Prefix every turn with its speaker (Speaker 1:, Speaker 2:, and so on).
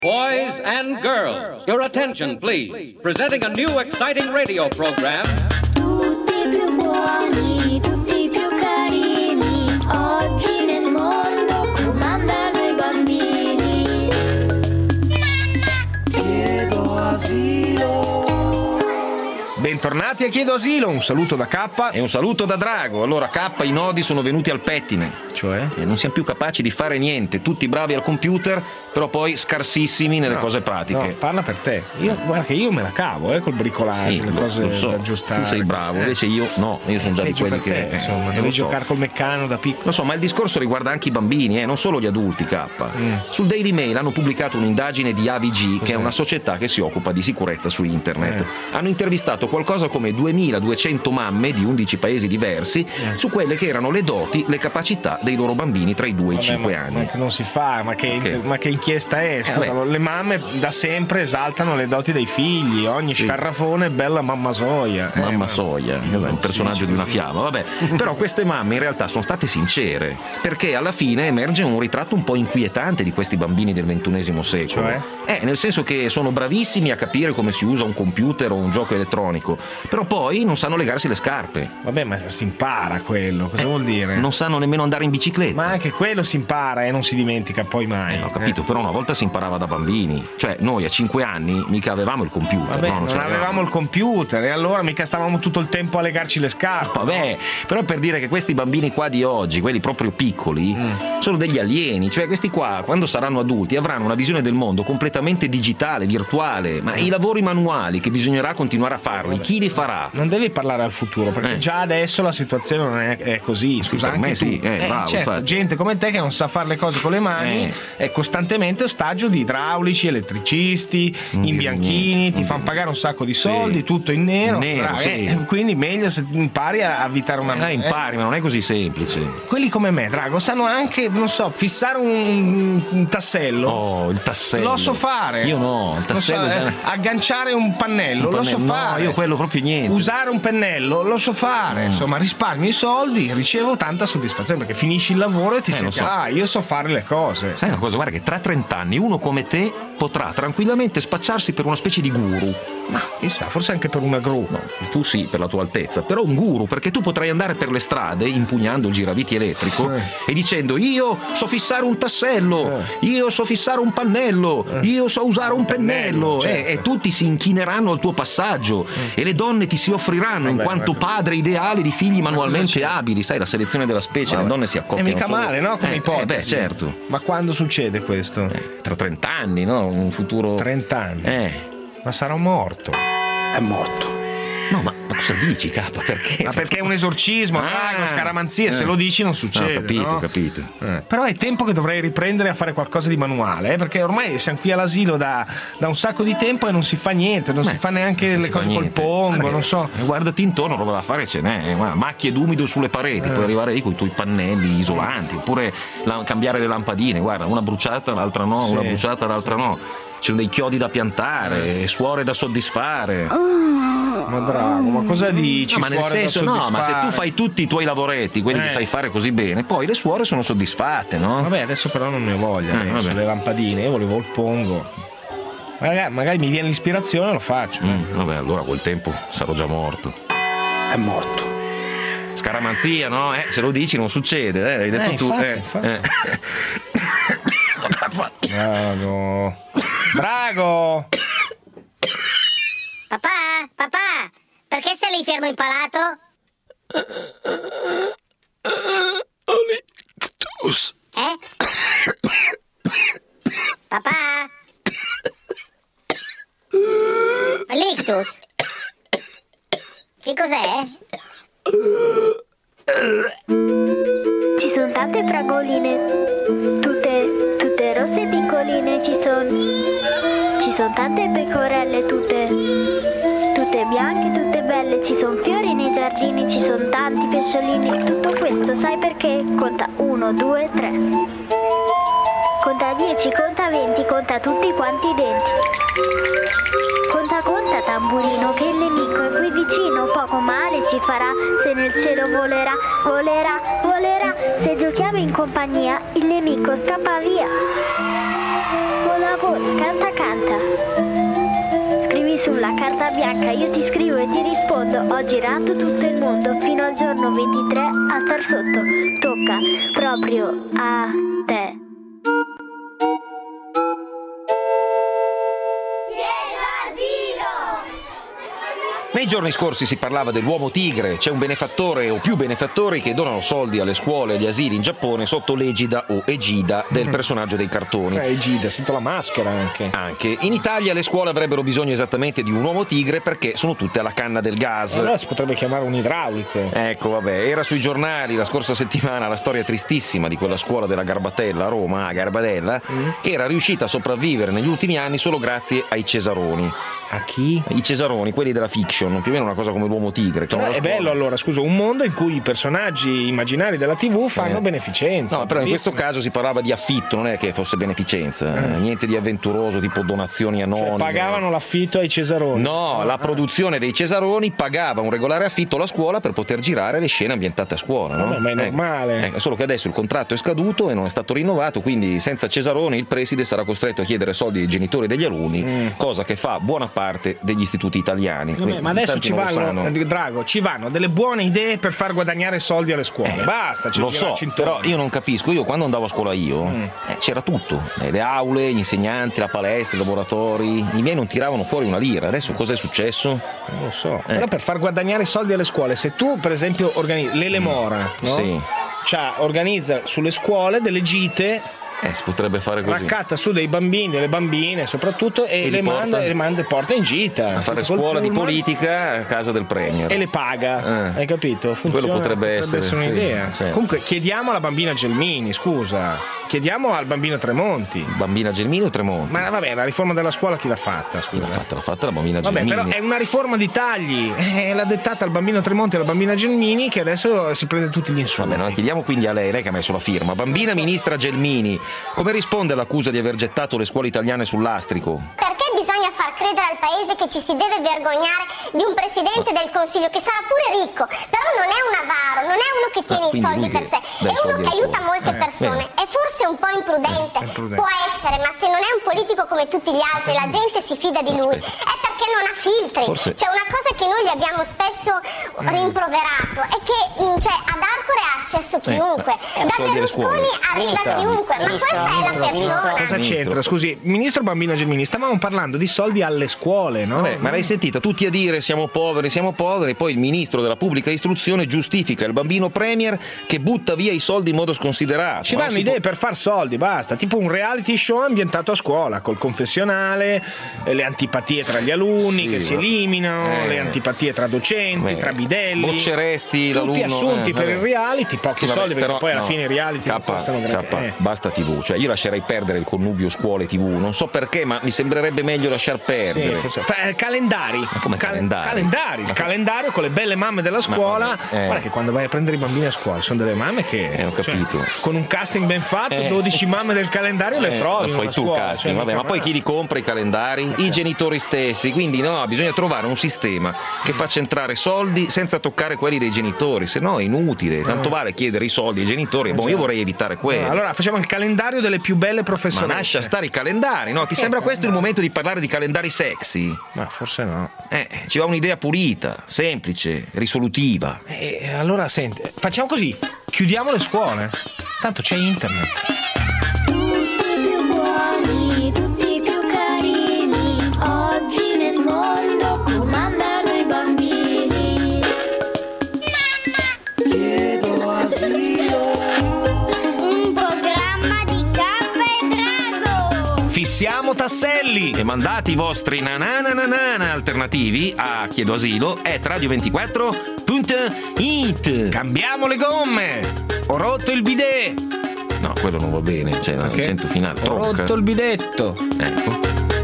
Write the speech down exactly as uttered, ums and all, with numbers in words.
Speaker 1: Boys and girls, your attention please. Presenting a new exciting radio program.
Speaker 2: Tutti più buoni, tutti più carini, oggi nel mondo comandano i bambini.
Speaker 3: Chiedo asilo.
Speaker 4: Bentornati a Chiedo Asilo, un saluto da K
Speaker 5: e un saluto da Drago. Allora K, i nodi sono venuti al pettine.
Speaker 4: Cioè?
Speaker 5: E non siamo più capaci di fare niente, tutti bravi al computer, però poi scarsissimi nelle
Speaker 4: no,
Speaker 5: cose pratiche.
Speaker 4: No, parla per te. Io, guarda che io me la cavo, eh, col bricolage,
Speaker 5: sì,
Speaker 4: le cose
Speaker 5: lo so,
Speaker 4: da aggiustare.
Speaker 5: Tu sei bravo,
Speaker 4: eh.
Speaker 5: invece io no, io sono già
Speaker 4: Peggio
Speaker 5: di quelli
Speaker 4: per
Speaker 5: che
Speaker 4: te,
Speaker 5: eh,
Speaker 4: insomma,
Speaker 5: eh,
Speaker 4: devi
Speaker 5: lo so.
Speaker 4: giocare col meccano da piccolo.
Speaker 5: Lo so, ma il discorso riguarda anche i bambini, eh, non solo gli adulti, K. Mm. Sul Daily Mail hanno pubblicato un'indagine di A V G, Cos'è? che è una società che si occupa di sicurezza su internet. Eh. Hanno intervistato qualcosa come duemiladuecento mamme di undici paesi diversi eh. su quelle che erano le doti, le capacità dei loro bambini tra i due e i cinque
Speaker 4: ma,
Speaker 5: anni.
Speaker 4: Ma che non si fa, ma che,
Speaker 5: okay.
Speaker 4: ma che inchiesta è? Scusa, eh, le mamme da sempre esaltano le doti dei figli, ogni sì. scarrafone è bella mamma soia.
Speaker 5: Mamma
Speaker 4: eh,
Speaker 5: soia,
Speaker 4: ma...
Speaker 5: è il personaggio sì, di una fiaba, vabbè. Però queste mamme in realtà sono state sincere, perché alla fine emerge un ritratto un po' inquietante di questi bambini del ventunesimo secolo.
Speaker 4: Cioè?
Speaker 5: Eh, nel senso che sono bravissimi a capire come si usa un computer o un gioco elettronico, però poi non sanno legarsi le scarpe.
Speaker 4: Vabbè, ma si impara quello, cosa eh, vuol dire?
Speaker 5: Non sanno nemmeno andare in bicicletta.
Speaker 4: Ma anche quello si impara e non si dimentica poi mai.
Speaker 5: Eh, ho capito,
Speaker 4: eh.
Speaker 5: però una volta si imparava da bambini. Cioè, noi a cinque anni mica avevamo il computer.
Speaker 4: Vabbè,
Speaker 5: no? Non,
Speaker 4: non avevamo il computer e allora mica stavamo tutto il tempo a legarci le scarpe.
Speaker 5: Vabbè, però per dire che questi bambini qua di oggi, quelli proprio piccoli, mm. sono degli alieni. Cioè, questi qua, quando saranno adulti, avranno una visione del mondo completamente digitale, virtuale. Ma i lavori manuali che bisognerà continuare a farli, Vabbè. chi li farà?
Speaker 4: Non devi parlare al futuro, perché eh. già adesso la situazione non è, è così. Scusa,
Speaker 5: sì, per
Speaker 4: anche
Speaker 5: me
Speaker 4: tu.
Speaker 5: sì, eh,
Speaker 4: eh,
Speaker 5: bravo,
Speaker 4: certo, gente come te che non sa fare le cose con le mani eh. è costantemente ostaggio di idraulici, elettricisti,
Speaker 5: non
Speaker 4: imbianchini,
Speaker 5: niente,
Speaker 4: ti fanno pagare un sacco di soldi,
Speaker 5: sì.
Speaker 4: tutto in nero,
Speaker 5: nero
Speaker 4: bravo,
Speaker 5: sì.
Speaker 4: eh, quindi meglio se impari a avvitare una
Speaker 5: eh, impari, eh. ma non è così semplice.
Speaker 4: Quelli come me, Drago, sanno anche, non so, fissare un, un tassello.
Speaker 5: Oh, il tassello.
Speaker 4: Lo so fare.
Speaker 5: Io no, il tassello.
Speaker 4: So, eh, agganciare un pannello,
Speaker 5: un
Speaker 4: lo so
Speaker 5: no,
Speaker 4: fare.
Speaker 5: io quello proprio niente.
Speaker 4: Usare un pennello, lo so fare. Mm. Insomma, risparmio i soldi, ricevo tanta soddisfazione perché finisci il lavoro e ti eh, senti, so. ah, io so fare le cose.
Speaker 5: Sai una cosa, guarda che tra trent'anni uno come te potrà tranquillamente spacciarsi per una specie di guru.
Speaker 4: Ma chissà, forse anche per una gru.
Speaker 5: No, tu sì, per la tua altezza, però un guru, perché tu potrai andare per le strade impugnando il giraviti elettrico eh. e dicendo io so fissare un tassello, eh. io so fissare un pannello, eh. io so usare un pennello, pennello certo. e, e tutti si inchineranno al tuo passaggio eh. e le donne ti si offriranno Vabbè, in quanto vabbè. padre ideale di figli manualmente abili. Sai, la selezione della specie, Vabbè. le donne si accoppiano.
Speaker 4: È mica
Speaker 5: solo...
Speaker 4: male, no? Come
Speaker 5: eh,
Speaker 4: ipotesi.
Speaker 5: Eh, beh, certo.
Speaker 4: Ma quando succede questo?
Speaker 5: Eh, tra trent'anni, no? Un futuro...
Speaker 4: trent'anni?
Speaker 5: Eh.
Speaker 4: Ma sarà morto.
Speaker 3: È morto.
Speaker 5: No, ma, ma cosa dici, K? Perché?
Speaker 4: Ma perché è un esorcismo, ah, una scaramanzia, eh. se lo dici non succede.
Speaker 5: Ho no, capito,
Speaker 4: no?
Speaker 5: capito.
Speaker 4: Eh. Però è tempo che dovrei riprendere a fare qualcosa di manuale, eh, perché ormai siamo qui all'asilo da, da un sacco di tempo e non si fa niente, non Beh, si fa neanche le cose col pongo, allora, non so.
Speaker 5: Guardati intorno, roba da fare ce n'è. Guarda, macchie d'umido sulle pareti, eh. puoi arrivare lì con i tuoi pannelli isolanti, oppure la, cambiare le lampadine, guarda, una bruciata, l'altra no, sì. una bruciata, l'altra no. Ci sono dei chiodi da piantare, suore da soddisfare.
Speaker 4: Ma Drago, ma cosa dici?
Speaker 5: No, ma nel senso, no, ma se tu fai tutti i tuoi lavoretti, quelli eh. che sai fare così bene, poi le suore sono soddisfatte, no?
Speaker 4: Vabbè, adesso però non ne ho voglia, eh, sulle lampadine, io volevo il pongo. Magari, magari mi viene l'ispirazione e lo faccio.
Speaker 5: Mm, vabbè, allora a quel tempo sarò già morto.
Speaker 3: È morto.
Speaker 5: Scaramanzia, no? Eh, se lo dici non succede, eh, hai detto
Speaker 4: eh,
Speaker 5: tu.
Speaker 4: Infatti,
Speaker 5: eh.
Speaker 4: infatti.
Speaker 5: Eh.
Speaker 4: Drago. Drago.
Speaker 6: Papà, papà, perché sei lì fermo impalato?
Speaker 3: Olictus.
Speaker 6: Eh? Papà? L'ictus? Che cos'è?
Speaker 2: Ci sono tante fragoline, tutte, tutte rosse e piccoline, ci sono, ci sono tante pecorelle, tutte, tutte bianche, tutte belle, ci sono fiori nei giardini, ci sono tanti pesciolini, tutto questo sai perché? Conta uno, due, tre. Conta dieci, conta venti, conta tutti quanti i denti. Conta, conta tamburino, che il nemico è qui vicino, poco male ci farà, se nel cielo volerà, volerà, volerà, se giochiamo in compagnia, il nemico scappa via. Vola, lavora, canta canta. Scrivi sulla carta bianca, io ti scrivo e ti rispondo. Ho girato tutto il mondo fino al giorno ventitré a star sotto. Tocca proprio a te.
Speaker 5: Nei giorni scorsi si parlava dell'uomo tigre, c'è un benefattore o più benefattori che donano soldi alle scuole e agli asili in Giappone sotto l'egida o egida del personaggio dei cartoni.
Speaker 4: Eh, egida, sotto la maschera anche.
Speaker 5: Anche. In Italia le scuole avrebbero bisogno esattamente di un uomo tigre perché sono tutte alla canna del gas.
Speaker 4: Allora si potrebbe chiamare un idraulico.
Speaker 5: Ecco, vabbè, era sui giornali la scorsa settimana la storia tristissima di quella scuola della Garbatella a Roma, a Garbadella, mm. che era riuscita a sopravvivere negli ultimi anni solo grazie ai Cesaroni.
Speaker 4: A chi?
Speaker 5: I Cesaroni, quelli della fiction, più o meno una cosa come l'uomo tigre.
Speaker 4: Però è bello allora, scusa, un mondo in cui i personaggi immaginari della tivù fanno eh. beneficenza.
Speaker 5: No, però in questo caso si parlava di affitto, non è che fosse beneficenza, eh. niente di avventuroso, tipo donazioni anonime.
Speaker 4: Cioè, pagavano l'affitto ai Cesaroni.
Speaker 5: No, la produzione dei Cesaroni pagava un regolare affitto alla scuola per poter girare le scene ambientate a scuola, no?
Speaker 4: Vabbè, ma è normale.
Speaker 5: Eh, eh, solo che adesso il contratto è scaduto e non è stato rinnovato, quindi senza Cesaroni il preside sarà costretto a chiedere soldi ai genitori degli alunni, mm. cosa che fa buona parte degli istituti italiani.
Speaker 4: Vabbè, ma adesso ci vanno, Drago, ci vanno delle buone idee per far guadagnare soldi alle scuole. Eh, Basta, ci
Speaker 5: lo so, però io non capisco. Io quando andavo a scuola io mm. eh, c'era tutto, eh, le aule, gli insegnanti, la palestra, i laboratori. I miei non tiravano fuori una lira. Adesso cos'è successo?
Speaker 4: Non lo so. Eh. Però per far guadagnare soldi alle scuole, se tu per esempio organizzi l'Elemora, no?
Speaker 5: Sì.
Speaker 4: Cioè, organizza sulle scuole delle gite.
Speaker 5: Eh, si potrebbe fare così.
Speaker 4: Raccatta su dei bambini, delle bambine soprattutto, e, e le, manda, le manda porta in gita.
Speaker 5: A fare scuola di politica a casa del premier.
Speaker 4: E le paga, eh. hai capito? Funziona,
Speaker 5: quello potrebbe,
Speaker 4: potrebbe
Speaker 5: essere,
Speaker 4: essere un'idea.
Speaker 5: Sì, certo.
Speaker 4: Comunque chiediamo alla bambina Gelmini, scusa. Chiediamo al bambino Tremonti.
Speaker 5: Bambina Gelmini o Tremonti?
Speaker 4: Ma vabbè, la riforma della scuola chi l'ha fatta? Scusa.
Speaker 5: Chi l'ha fatta? L'ha fatta la bambina
Speaker 4: vabbè,
Speaker 5: Gelmini.
Speaker 4: Però è una riforma di tagli. Eh, l'ha dettata al bambino Tremonti e alla bambina Gelmini, che adesso si prende tutti gli insulti.
Speaker 5: Vabbè, noi chiediamo quindi a lei, lei che ha messo la firma. Bambina ministra Gelmini, come risponde all'accusa di aver gettato le scuole italiane sul lastrico?
Speaker 6: Perché bisogna far credere al paese che ci si deve vergognare di un presidente del Consiglio che sarà pure ricco, però non è un avaro, non è uno che tiene ah, i soldi per sé, è uno che aiuta molte eh, persone, bene. È forse un po' imprudente, eh, può essere, ma se non è un politico come tutti gli altri, la gente si fida di lui, è perché non ha filtri. Forse. C'è una cosa che noi gli abbiamo spesso rimproverato, è che cioè, ad Arcore ha accesso chiunque, eh, da Berlusconi arriva ministro, chiunque, ma ministro, questa ministro, è la persona.
Speaker 4: Cosa c'entra? Scusi, ministro Bambino Gelmini, stavamo parlando di soldi alle scuole, no?
Speaker 5: Vabbè, ma l'hai sentita tutti a dire siamo poveri, siamo poveri, poi il ministro della pubblica istruzione giustifica il bambino premier che butta via i soldi in modo sconsiderato.
Speaker 4: Ci vanno idee può... per far soldi, basta, tipo un reality show ambientato a scuola, col confessionale, le antipatie tra gli alunni sì, che si eliminano, eh. le antipatie tra docenti, Beh. tra bidelli.
Speaker 5: Bocceresti
Speaker 4: tutti
Speaker 5: l'alunno.
Speaker 4: assunti
Speaker 5: eh,
Speaker 4: per il reality, pochi sì, soldi, perché
Speaker 5: però,
Speaker 4: poi alla
Speaker 5: no.
Speaker 4: fine i reality
Speaker 5: K,
Speaker 4: costano
Speaker 5: K,
Speaker 4: eh.
Speaker 5: basta tivù, cioè io lascerei perdere il connubio scuole tivù, non so perché, ma mi sembrerebbe meglio lasciar perdere.
Speaker 4: Sì, forse. Fa, eh, calendari.
Speaker 5: Ma come Cal- calendari?
Speaker 4: Calendari, il calendario con le belle mamme della scuola. Eh. Guarda che quando vai a prendere i bambini a scuola sono delle mamme che
Speaker 5: eh, ho capito.
Speaker 4: Cioè, con un casting ben fatto, eh. dodici mamme del calendario eh. le trovi.
Speaker 5: Lo fai tu
Speaker 4: scuola,
Speaker 5: casting,
Speaker 4: cioè,
Speaker 5: vabbè, ma poi chi li compra i calendari? Okay. I genitori stessi. Quindi no, bisogna trovare un sistema che faccia entrare soldi senza toccare quelli dei genitori, se no è inutile. Tanto eh. vale chiedere i soldi ai genitori. Boh, io vorrei evitare quello.
Speaker 4: No, allora facciamo il calendario delle più belle professoresse.
Speaker 5: Ma lascia stare i calendari, no? Ti sembra questo il momento di parlare di calendari sexy?
Speaker 4: Ma forse no.
Speaker 5: Eh, ci va un'idea pulita, semplice, risolutiva.
Speaker 4: Eh, allora senti, facciamo così, chiudiamo le scuole. Tanto c'è internet.
Speaker 2: Tutti più buoni, tutti più carini. Oggi nel mondo comandano i bambini. Mamma!
Speaker 3: Chiedo asilo.
Speaker 2: Un programma di Cappa e Drago.
Speaker 4: Fissiamo tasselli
Speaker 5: e mandate i vostri nananana alternativi a chiedo asilo at radio ventiquattro punto it.
Speaker 4: Cambiamo le gomme. Ho rotto il bidet.
Speaker 5: No, quello non va bene, cioè non
Speaker 4: okay.
Speaker 5: sento finale.
Speaker 4: Ho
Speaker 5: Tronca.
Speaker 4: rotto il bidetto.
Speaker 5: Ecco.